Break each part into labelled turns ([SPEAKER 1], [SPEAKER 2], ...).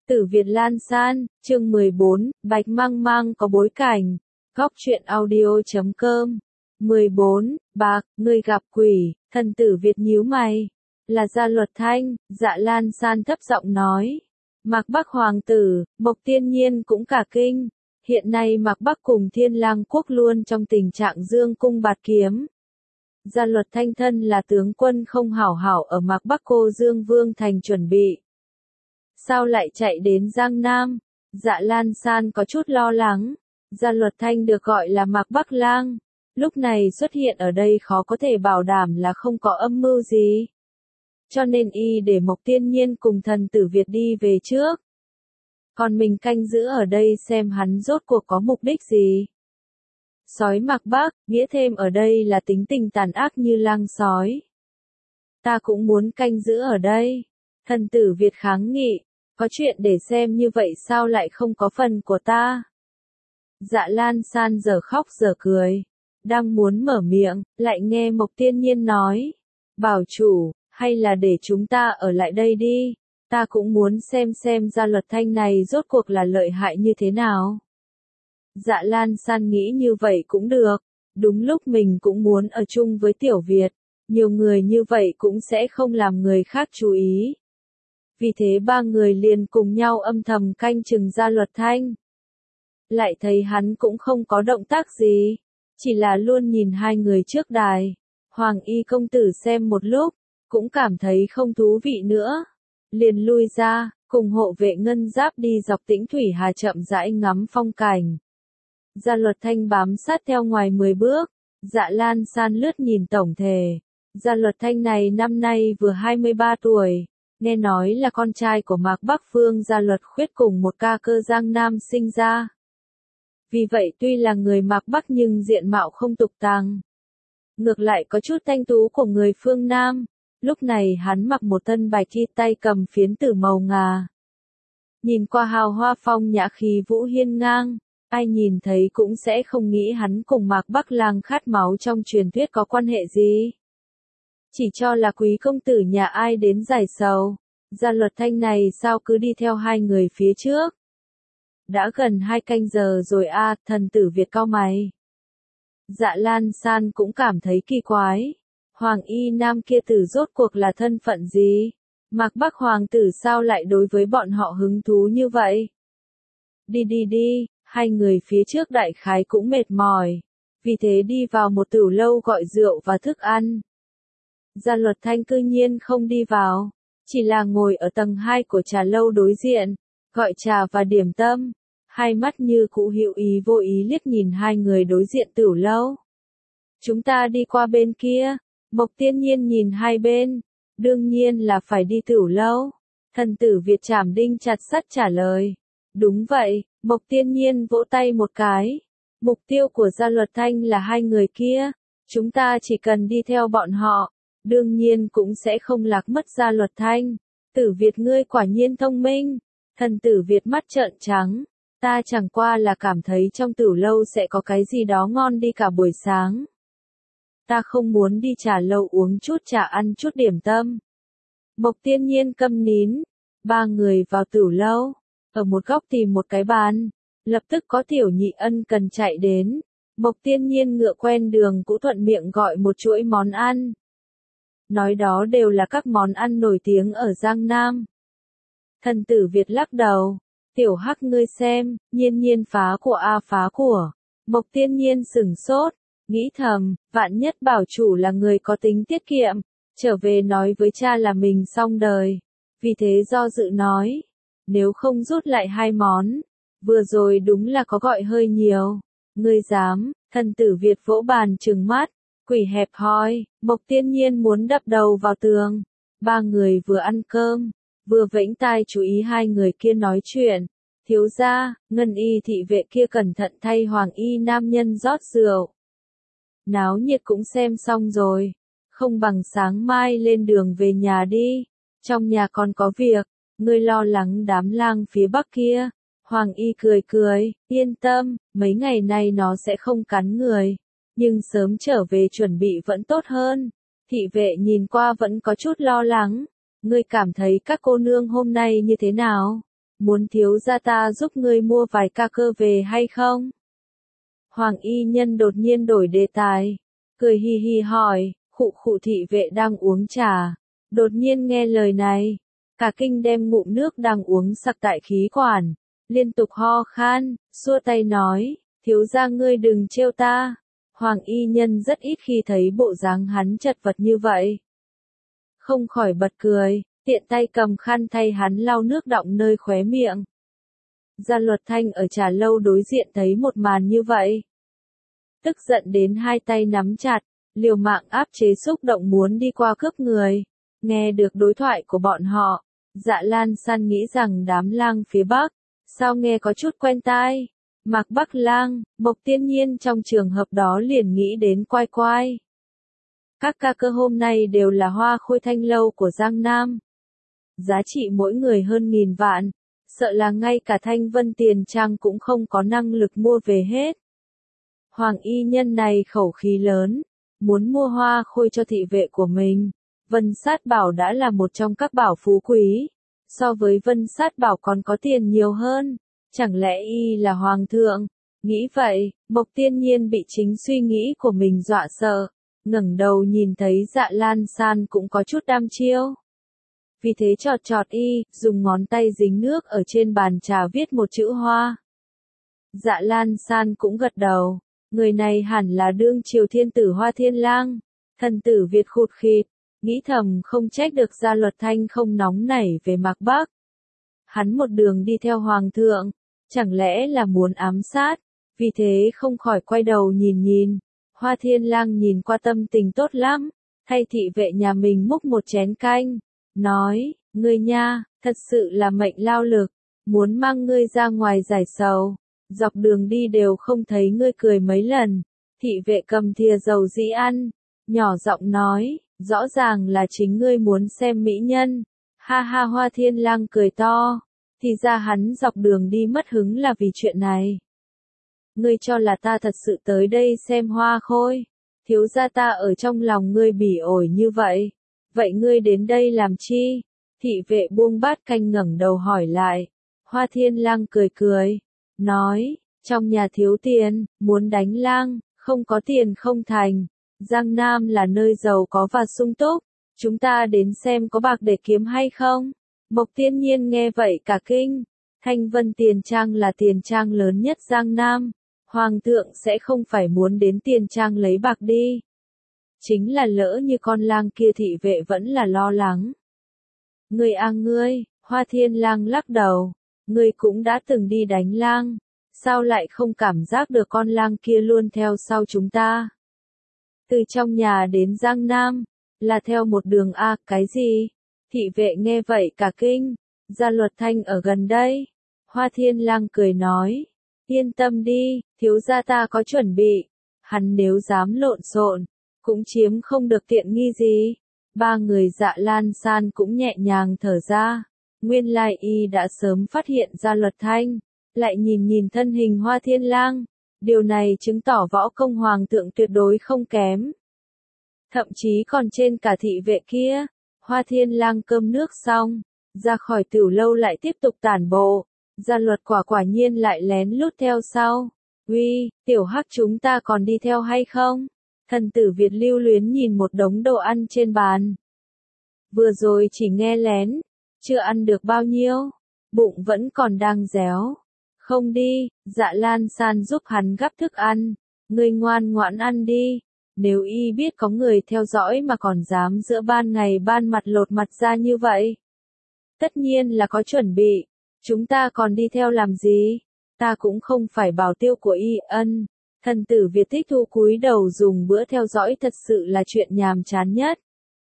[SPEAKER 1] Tử Việt Lan San, chương 14, Bạch Mang Mang có bối cảnh. Góc truyện audio.com 14, Bạc, ngươi gặp quỷ, thần tử Việt nhíu mày. Là Gia Luật Thanh, Dạ Lan San thấp giọng nói. Mạc Bắc Hoàng tử, Mộc Tiên Nhiên cũng cả kinh. Hiện nay Mạc Bắc cùng Thiên Lang Quốc luôn trong tình trạng dương cung bạt kiếm. Gia Luật Thanh thân là tướng quân không hảo hảo ở Mạc Bắc Cô Dương Vương thành chuẩn bị. Sao lại chạy đến Giang Nam? Dạ Lan San có chút lo lắng. Gia Luật Thanh được gọi là Mạc Bắc Lang. Lúc này xuất hiện ở đây khó có thể bảo đảm là không có âm mưu gì. Cho nên y để Mộc Tiên Nhiên cùng thần tử Việt đi về trước. Còn mình canh giữ ở đây xem hắn rốt cuộc có mục đích gì. Sói Mạc Bắc, nghĩa thêm ở đây là tính tình tàn ác như lang sói. Ta cũng muốn canh giữ ở đây. Thần tử Việt kháng nghị. Có chuyện để xem như vậy sao lại không có phần của ta? Dạ Lan San giờ khóc giờ cười. Đang muốn mở miệng, lại nghe Mộc Tiên Nhiên nói. Bảo chủ, hay là để chúng ta ở lại đây đi. Ta cũng muốn xem Gia Luật Thanh này rốt cuộc là lợi hại như thế nào. Dạ Lan San nghĩ như vậy cũng được. Đúng lúc mình cũng muốn ở chung với Tiểu Việt. Nhiều người như vậy cũng sẽ không làm người khác chú ý. Vì thế ba người liền cùng nhau âm thầm canh chừng Gia Luật Thanh. Lại thấy hắn cũng không có động tác gì. Chỉ là luôn nhìn hai người trước đài. Hoàng y công tử xem một lúc. Cũng cảm thấy không thú vị nữa. Liền lui ra, cùng hộ vệ ngân giáp đi dọc Tĩnh Thủy Hà chậm rãi ngắm phong cảnh. Gia Luật Thanh bám sát theo ngoài 10 bước. Dạ Lan San lướt nhìn tổng thể. Gia Luật Thanh này năm nay vừa 23 tuổi. Nghe nói là con trai của Mạc Bắc Vương Gia Luật Khuyết cùng một ca cơ Giang Nam sinh ra. Vì vậy tuy là người Mạc Bắc nhưng diện mạo không tục tàng. Ngược lại có chút thanh tú của người phương Nam. Lúc này hắn mặc một thân bạch y tay cầm phiến tử màu ngà. Nhìn qua hào hoa phong nhã khí vũ hiên ngang. Ai nhìn thấy cũng sẽ không nghĩ hắn cùng Mạc Bắc Lang khát máu trong truyền thuyết có quan hệ gì. Chỉ cho là quý công tử nhà ai đến giải sầu. Gia Luật Thanh này sao cứ đi theo hai người phía trước. Đã gần 2 canh giờ rồi a, thần tử Việt cau mày. Dạ Lan San cũng cảm thấy kỳ quái. Hoàng y nam kia tử rốt cuộc là thân phận gì? Mạc Bắc Hoàng tử sao lại đối với bọn họ hứng thú như vậy? Đi, hai người phía trước đại khái cũng mệt mỏi. Vì thế đi vào một tửu lâu gọi rượu và thức ăn. Gia Luật Thanh cư nhiên không đi vào. Chỉ là ngồi ở tầng 2 của trà lâu đối diện. Gọi trà và điểm tâm. Hai mắt như cũ hữu ý vô ý liếc nhìn hai người đối diện tửu lâu. Chúng ta đi qua bên kia. Mộc Tiên Nhiên nhìn hai bên. Đương nhiên là phải đi tửu lâu. Thần tử Việt chảm đinh chặt sắt trả lời. Đúng vậy, Mộc Tiên Nhiên vỗ tay một cái. Mục tiêu của Gia Luật Thanh là hai người kia. Chúng ta chỉ cần đi theo bọn họ. Đương nhiên cũng sẽ không lạc mất Gia Luật Thanh. Tử Việt ngươi quả nhiên thông minh. Thần tử Việt mắt trợn trắng. Ta chẳng qua là cảm thấy trong tửu lâu sẽ có cái gì đó ngon đi cả buổi sáng. Ta không muốn đi trà lâu uống chút trà ăn chút điểm tâm. Mộc Tiên Nhiên câm nín. Ba người vào tửu lâu. Ở một góc tìm một cái bàn. Lập tức có Tiểu Nhị ân cần chạy đến. Mộc Tiên Nhiên ngựa quen đường cũng thuận miệng gọi một chuỗi món ăn. Nói đó đều là các món ăn nổi tiếng ở Giang Nam. Thần tử Việt lắc đầu. Tiểu Hắc ngươi xem, nhiên phá của a phá của. Mộc Tiên Nhiên sửng sốt. Nghĩ thầm, vạn nhất bảo chủ là người có tính tiết kiệm. Trở về nói với cha là mình xong đời. Vì thế do dự nói. Nếu không rút lại 2 món. Vừa rồi đúng là có gọi hơi nhiều. Ngươi dám, thần tử Việt vỗ bàn trừng mắt. Quỷ hẹp hòi, Mộc Tiên Nhiên muốn đập đầu vào tường. Ba người vừa ăn cơm, vừa vẫy tai chú ý hai người kia nói chuyện. Thiếu gia, ngân y thị vệ kia cẩn thận thay hoàng y nam nhân rót rượu. Náo nhiệt cũng xem xong rồi. Không bằng sáng mai lên đường về nhà đi. Trong nhà còn có việc, ngươi lo lắng đám lang phía bắc kia. Hoàng y cười, yên tâm, mấy ngày nay nó sẽ không cắn người. Nhưng sớm trở về chuẩn bị vẫn tốt hơn. Thị vệ nhìn qua vẫn có chút lo lắng. Ngươi cảm thấy các cô nương hôm nay như thế nào? muốn thiếu gia ta giúp ngươi mua vài ca cơ về hay không? Hoàng y nhân đột nhiên đổi đề tài, cười hi hi hỏi, khụ khụ thị vệ đang uống trà, đột nhiên nghe lời này, cả kinh đem ngụm nước đang uống sặc tại khí quản, liên tục ho khan, xua tay nói, thiếu gia ngươi đừng trêu ta. Hoàng y nhân rất ít khi thấy bộ dáng hắn chật vật như vậy. Không khỏi bật cười, tiện tay cầm khăn thay hắn lau nước đọng nơi khóe miệng. Gia Luật Thanh ở trà lâu đối diện thấy một màn như vậy. Tức giận đến hai tay nắm chặt, liều mạng áp chế xúc động muốn đi qua cướp người. Nghe được đối thoại của bọn họ, Dạ Lan San nghĩ rằng đám lang phía Bắc, sao nghe có chút quen tai. Mạc Bắc Lang, Mộc Tiên Nhiên trong trường hợp đó liền nghĩ đến Quai Quai. Các ca cơ hôm nay đều là hoa khôi thanh lâu của Giang Nam. Giá trị mỗi người hơn 1000 vạn, sợ là ngay cả Thanh Vân Tiền Trang cũng không có năng lực mua về hết. Hoàng y nhân này khẩu khí lớn, muốn mua hoa khôi cho thị vệ của mình. Vân Sát Bảo đã là một trong các bảo phú quý, so với Vân Sát Bảo còn có tiền nhiều hơn. Chẳng lẽ y là hoàng thượng? Nghĩ vậy, Mộc Tiên Nhiên bị chính suy nghĩ của mình dọa sợ, ngẩng đầu nhìn thấy Dạ Lan San cũng có chút đăm chiêu. Vì thế chọt chọt y, dùng ngón tay dính nước ở trên bàn trà viết một chữ hoa. Dạ Lan San cũng gật đầu, người này hẳn là đương triều thiên tử Hoa Thiên Lang, thần tử Việt khụt khịt, nghĩ thầm không trách được Gia Luật Thanh không nóng nảy về Mạc Bắc. Hắn một đường đi theo hoàng thượng, chẳng lẽ là muốn ám sát, vì thế không khỏi quay đầu nhìn. Hoa Thiên Lang nhìn qua tâm tình tốt lắm, thay thị vệ nhà mình múc một chén canh, nói, ngươi nha, thật sự là mệnh lao lực, muốn mang ngươi ra ngoài giải sầu, dọc đường đi đều không thấy ngươi cười mấy lần. Thị vệ cầm thìa dầu dĩ ăn, nhỏ giọng nói, rõ ràng là chính ngươi muốn xem mỹ nhân. Ha ha, Hoa Thiên Lang cười to, thì ra hắn dọc đường đi mất hứng là vì chuyện này. Ngươi cho là ta thật sự tới đây xem hoa khôi, thiếu gia ta ở trong lòng ngươi bỉ ổi như vậy, vậy ngươi đến đây làm chi? Thị vệ buông bát canh ngẩng đầu hỏi lại. Hoa Thiên Lang cười, nói, trong nhà thiếu tiền, muốn đánh lang, không có tiền không thành. Giang Nam là nơi giàu có và sung túc, chúng ta đến xem có bạc để kiếm hay không. Mộc Tiên Nhiên nghe vậy cả kinh, Thanh Vân Tiền Trang là tiền trang lớn nhất Giang Nam, hoàng thượng sẽ không phải muốn đến tiền trang lấy bạc đi. Chính là lỡ như con lang kia, thị vệ vẫn là lo lắng. Ngươi à ngươi, Hoa Thiên Lang lắc đầu, ngươi cũng đã từng đi đánh lang, sao lại không cảm giác được con lang kia luôn theo sau chúng ta? Từ trong nhà đến Giang Nam, là theo một đường A, cái gì? Thị vệ nghe vậy cả kinh, Gia Luật Thanh ở gần đây. Hoa Thiên Lang cười nói, yên tâm đi, thiếu gia ta có chuẩn bị, hắn nếu dám lộn xộn, cũng chiếm không được tiện nghi gì. Ba người Dạ Lan San cũng nhẹ nhàng thở ra, nguyên lai y đã sớm phát hiện Gia Luật Thanh, lại nhìn thân hình Hoa Thiên Lang, điều này chứng tỏ võ công hoàng thượng tuyệt đối không kém. Thậm chí còn trên cả thị vệ kia. Hoa Thiên Lang cơm nước xong, ra khỏi tiểu lâu lại tiếp tục tản bộ. Gia Luật quả nhiên lại lén lút theo sau. Uy, tiểu hắc, chúng ta còn đi theo hay không? Thần tử Việt lưu luyến nhìn một đống đồ ăn trên bàn. Vừa rồi chỉ nghe lén, chưa ăn được bao nhiêu, bụng vẫn còn đang réo. Không đi, Dạ Lan San giúp hắn gắp thức ăn, ngươi ngoan ngoãn ăn đi. Nếu y biết có người theo dõi mà còn dám giữa ban ngày ban mặt lột mặt ra như vậy. Tất nhiên là có chuẩn bị, chúng ta còn đi theo làm gì? Ta cũng không phải bảo tiêu của y. Ân. Thần tử Việt thích thu cúi đầu dùng bữa theo dõi thật sự là chuyện nhàm chán nhất.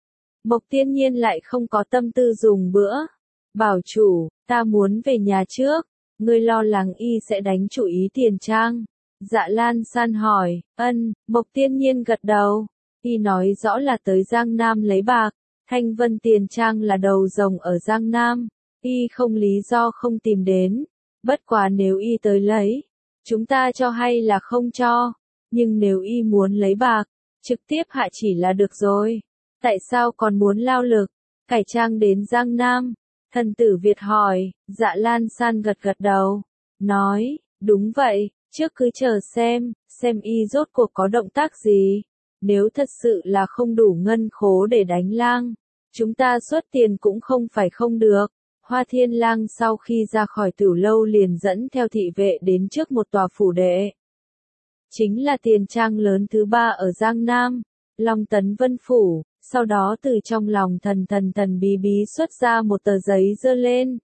[SPEAKER 1] Mộc Tiên Nhiên lại không có tâm tư dùng bữa. Bảo chủ, ta muốn về nhà trước, ngươi lo lắng y sẽ đánh chủ ý tiền trang. Dạ Lan San hỏi, ân, Mộc Tiên Nhiên gật đầu. Y nói rõ là tới Giang Nam lấy bạc, Thanh Vân Tiền Trang là đầu rồng ở Giang Nam, y không lý do không tìm đến. Bất quá nếu y tới lấy, chúng ta cho hay là không cho, nhưng nếu y muốn lấy bạc, trực tiếp hạ chỉ là được rồi. Tại sao còn muốn lao lực, cải trang đến Giang Nam? Thần tử Việt hỏi, Dạ Lan San gật gật đầu, nói, đúng vậy, trước cứ chờ xem y rốt cuộc có động tác gì. Nếu thật sự là không đủ ngân khố để đánh lang, chúng ta xuất tiền cũng không phải không được. Hoa Thiên Lang sau khi ra khỏi Tửu Lâu liền dẫn theo thị vệ đến trước một tòa phủ đệ. Chính là tiền trang lớn thứ 3 ở Giang Nam, Long Tấn Vân Phủ, sau đó từ trong lòng thần bí bí xuất ra một tờ giấy giơ lên.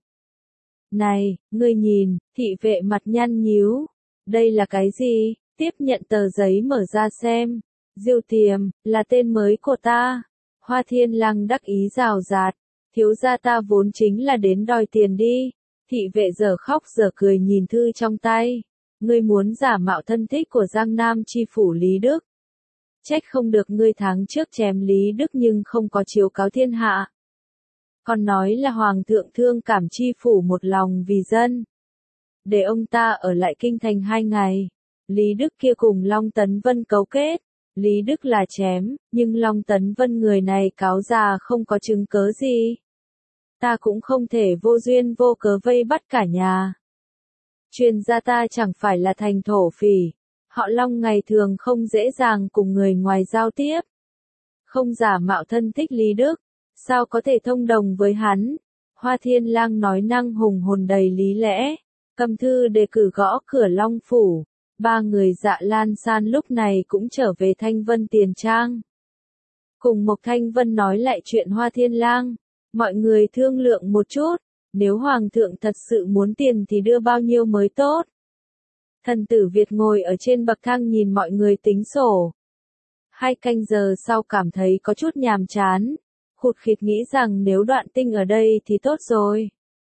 [SPEAKER 1] Này, ngươi nhìn, thị vệ mặt nhăn nhíu, đây là cái gì? Tiếp nhận tờ giấy mở ra xem. Diêu Tiềm, là tên mới của ta. Hoa Thiên Lang đắc ý rào rạt, thiếu gia ta vốn chính là đến đòi tiền đi. Thị vệ dở khóc dở cười nhìn thư trong tay. Ngươi muốn giả mạo thân thích của Giang Nam chi phủ Lý Đức. Trách không được ngươi tháng trước chém Lý Đức nhưng không có chiếu cáo thiên hạ. Còn nói là Hoàng thượng thương cảm chi phủ một lòng vì dân. Để ông ta ở lại kinh thành 2 ngày. Lý Đức kia cùng Long Tấn Vân cấu kết. Lý Đức là chém, nhưng Long Tấn Vân người này cáo già không có chứng cớ gì. Ta cũng không thể vô duyên vô cớ vây bắt cả nhà. Truyền gia ta chẳng phải là thành thổ phỉ. Họ Long ngày thường không dễ dàng cùng người ngoài giao tiếp. Không giả mạo thân thích Lý Đức, sao có thể thông đồng với hắn? Hoa Thiên Lang nói năng hùng hồn đầy lý lẽ, cầm thư đề cử gõ cửa Long Phủ. 3 người Dạ Lan San lúc này cũng trở về Thanh Vân Tiền Trang. Cùng Mộc Thanh Vân nói lại chuyện Hoa Thiên Lang, mọi người thương lượng một chút, nếu Hoàng thượng thật sự muốn tiền thì đưa bao nhiêu mới tốt. Thần tử Việt ngồi ở trên bậc thang nhìn mọi người tính sổ. 2 canh giờ sau cảm thấy có chút nhàm chán, khụt khịt nghĩ rằng nếu Đoạn Tinh ở đây thì tốt rồi.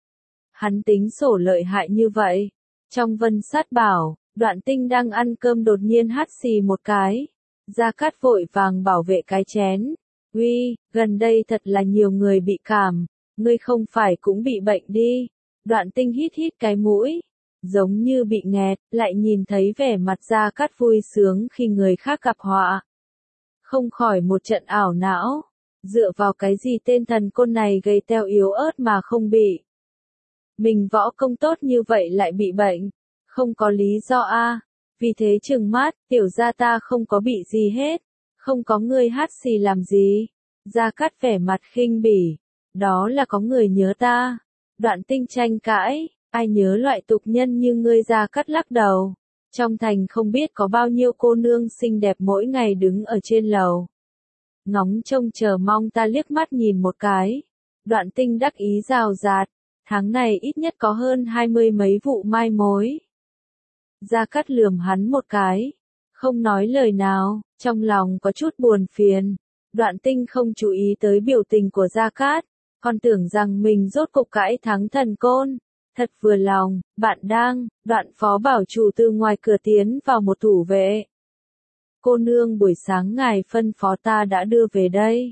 [SPEAKER 1] Hắn tính sổ lợi hại như vậy. Trong Vân Sát bảo, Đoạn Tinh đang ăn cơm đột nhiên hắt xì một cái. Gia Cát vội vàng bảo vệ cái chén. Uy, gần đây thật là nhiều người bị cảm, ngươi không phải cũng bị bệnh đi. Đoạn Tinh hít hít cái mũi, giống như bị nghẹt, lại nhìn thấy vẻ mặt Gia Cát vui sướng khi người khác gặp họa. Không khỏi một trận ảo não, dựa vào cái gì tên thần côn này gầy teo yếu ớt mà không bị. Mình võ công tốt như vậy lại bị bệnh, không có lý do a. Vì thế trừng mắt, tiểu gia ta không có bị gì hết, không có ngươi hát xì làm gì. Gia Cát vẻ mặt khinh bỉ, đó là có người nhớ ta. Đoạn Tinh tranh cãi, ai nhớ loại tục nhân như ngươi? Gia Cát lắc đầu. Trong thành không biết có bao nhiêu cô nương xinh đẹp mỗi ngày đứng ở trên lầu. Ngóng trông chờ mong ta liếc mắt nhìn một cái. Đoạn Tinh đắc ý rào rạt, tháng này ít nhất có hơn 20 mấy vụ mai mối. Gia Cát lườm hắn một cái, không nói lời nào, trong lòng có chút buồn phiền. Đoạn Tinh không chú ý tới biểu tình của Gia Cát, còn tưởng rằng mình rốt cục cãi thắng thần côn. Thật vừa lòng, bạn đang, Đoạn phó bảo chủ từ ngoài cửa tiến vào một thủ vệ. Cô nương buổi sáng ngài phân phó ta đã đưa về đây.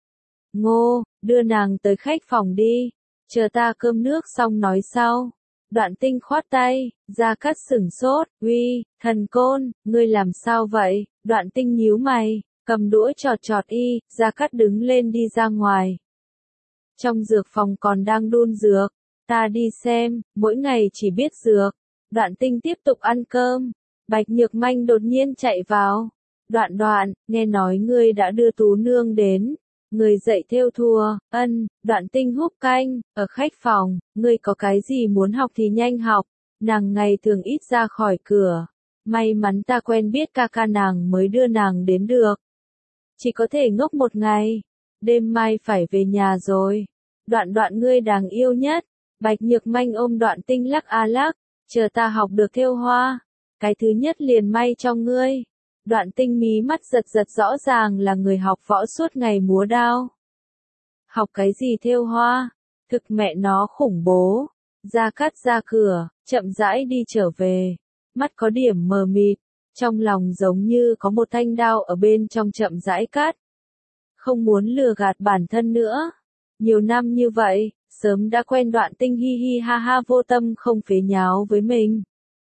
[SPEAKER 1] Ngô, đưa nàng tới khách phòng đi, chờ ta cơm nước xong nói sau. Đoạn Tinh khoát tay, Gia Cát sửng sốt, uy, thần côn, ngươi làm sao vậy? Đoạn Tinh nhíu mày, cầm đũa chọt y, Gia Cát đứng lên đi ra ngoài. Trong dược phòng còn đang đun dược, ta đi xem, mỗi ngày chỉ biết dược. Đoạn Tinh tiếp tục ăn cơm, Bạch Nhược Manh đột nhiên chạy vào. Đoạn, nghe nói ngươi đã đưa Tú Nương đến. Người dạy thêu thùa, Đoạn Tinh húp canh, ở khách phòng, ngươi có cái gì muốn học thì nhanh học, nàng ngày thường ít ra khỏi cửa, may mắn ta quen biết ca ca nàng mới đưa nàng đến được. Chỉ có thể ngốc 1 ngày, đêm mai phải về nhà rồi. Đoạn ngươi đáng yêu nhất. Bạch Nhược Manh ôm Đoạn Tinh lắc a lắc, chờ ta học được thêu hoa, cái thứ nhất liền may cho ngươi. Đoạn Tinh mí mắt giật rõ ràng là người học võ suốt ngày múa đao. Học cái gì thêu hoa? Thực mẹ nó khủng bố. Gia Cát ra cửa, chậm rãi đi trở về. Mắt có điểm mờ mịt, trong lòng giống như có một thanh đao ở bên trong chậm rãi cắt. Không muốn lừa gạt bản thân nữa. Nhiều năm như vậy, sớm đã quen Đoạn Tinh hi hi ha ha vô tâm không phế nháo với mình.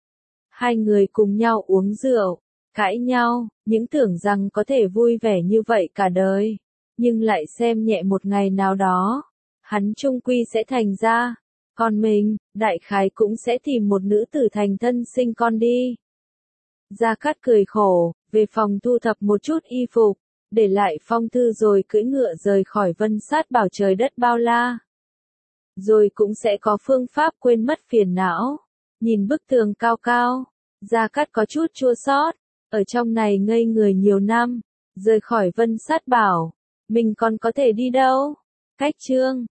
[SPEAKER 1] 2 người cùng nhau uống rượu, cãi nhau, những tưởng rằng có thể vui vẻ như vậy cả đời, nhưng lại xem nhẹ một ngày nào đó. hắn chung quy sẽ thành ra. Còn mình, đại khái cũng sẽ tìm một nữ tử thành thân sinh con đi. Gia Cát cười khổ, về phòng thu thập một chút y phục, để lại phong thư rồi cưỡi ngựa rời khỏi Vân Sát bảo trời đất bao la. Rồi cũng sẽ có phương pháp quên mất phiền não. Nhìn bức tường cao cao, Gia Cát có chút chua xót, ở trong này ngây người nhiều năm, rời khỏi Vân Sát bảo, mình còn có thể đi đâu? Cách chương